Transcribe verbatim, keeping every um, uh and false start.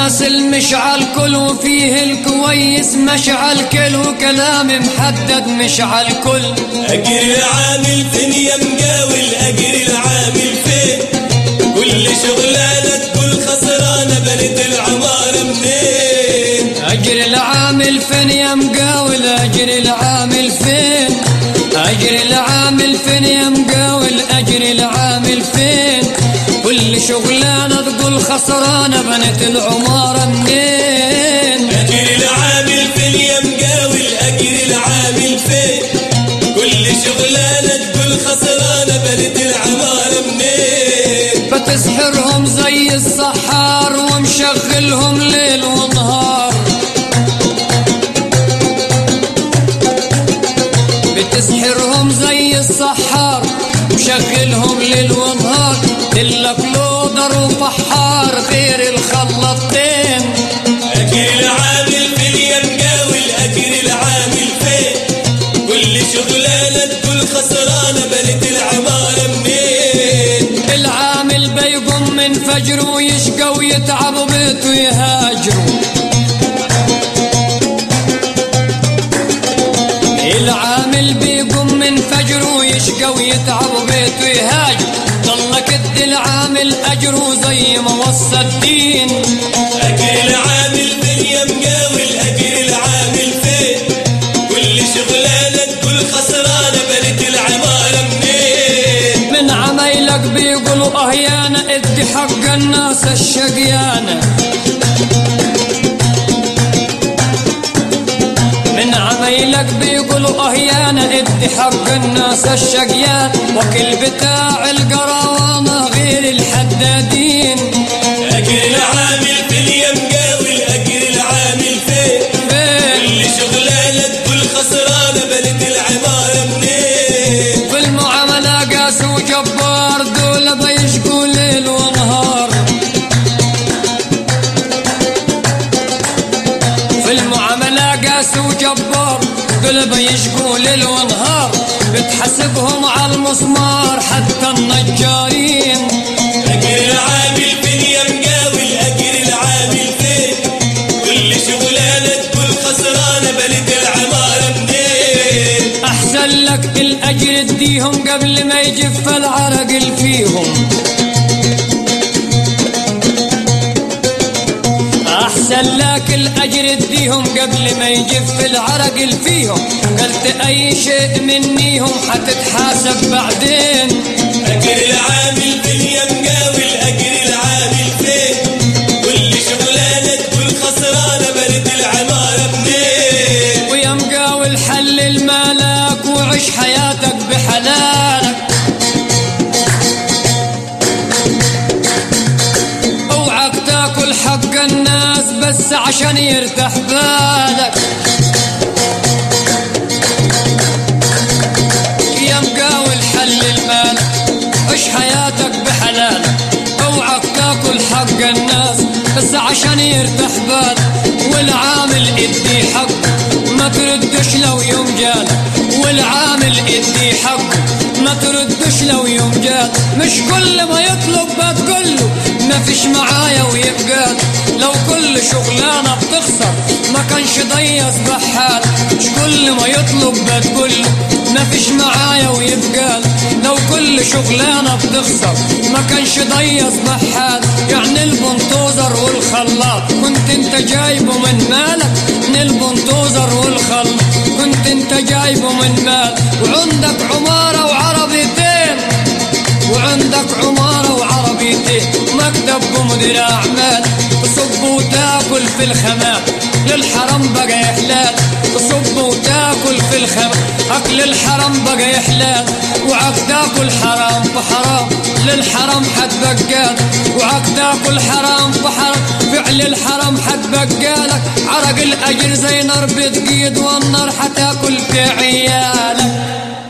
الناس المشعل كل وفيه الكويس مشعل كل وكلام محدد مشعل كل. أجر العامل فين يا مقاول أجر العامل فين كل شغلانة تقول خسرانة بنت العمارة منين. أجر العامل فين يا مقاول أجر العامل فين أجر العامل فين يا مقاول أجر العامل فين كل شغلانة تقول خسرانة بنت العمارة منين. أجر العامل فين يا مقاول أجر العامل فين كل شغلانة تقول خسرانة بنت العمارة منين. بتسحرهم زي السحار ومشغلهم ليل ونهار بتسحرهم زي السحار مشغلهم ليل ونهار إلا كلودر وفحار غير الخلطتين. أجر العامل فين يا مقاول أجر العامل فين كل شغلانة تقول خسرانة بنت العمارة منين. العامل بيقوم من فجر ويشقى ويتعب وبيته يهاجروا العامل بيقوم من فجر ويشقى ويتعب وبيته يهاجر ضلك ادي العامل أجره زي ما وصى الدين. أجر العامل فين يا مقاول أجر العامل فين كل شغلانة تقول خسرانة بنت العمارة منين. من عمايلك بيقولوا أهيانة ادي حق الناس الشقيانة من عمايلك بيقولوا أهيانة ادي حق الناس الشقيان وكل بتاع القروانة غير الحدادين. أجر العامل فين يا مقاول أجر العامل فين كل شغلانة تقول خسرانة بنت العمارة منين. في المعاملة قاس وجبار دول بيشقوا ليل ونهار في المعاملة قاس وجبار دول بيشقوا ليل ونهار بتحسبهم على المسمار حتى النجارين. أجر العامل فين يا مقاول أجر العامل فين كل شغلانة تقول خسرانة بنت العمارة منين. أحسن لك الأجر اديهم قبل ما يجف العرق اللي فيهم أحسن لك الأجر اديهم قبل ما يجف العرق اللي فيهم قلت أي شيء منيهم حتتحاسب بعدين. أجر العامل فين يا مقاول أجر العامل فين كل شغلانة تقول خسرانة بنت العمارة منين. ويا مقاول حلل مالك وعيش حياتك بحلالك اوعك تاكل حق الناس بس عشان يرتاح بالك. يا مقاول حلل مالك عيش حياتك بحلالك اوعك تاكل حق الناس بس عشان يرتاح بالك. والعامل ادي حق ما تردش لو يوم جالك والعامل ادي حق ما تردش لو يوم جال مش كل ما يطلب بتقوله ما فيش معايا ويبقى لو كل شغلانة بتخسر ما كانش ضيس بحال مش كل ما يطلب بتقوله ما فيش معايا ويبقى لو كل شغلانة بتخسر ما كانش ضيس بحال. يعني البنطوزر والخلاط كنت انت جايبه من مالك من البنطوزر والخلاط كنت انت جايبه من مال وعندك عمارة وعربيتين وعندك عمارة وعربيتين مكتب ومدير أعمال تصب وتاكل في الخمام للحرم بقى يحلال تصب وتاكل في الخمام أكل الحرم بقى يحلال وعك تاكل حرام فحرام للحرم حتبقال وعك تاكل حرام فحرام فعل الحرم حتبقالك عرق الأجر زي نار بتقيد والنار حتاكل في عيالك.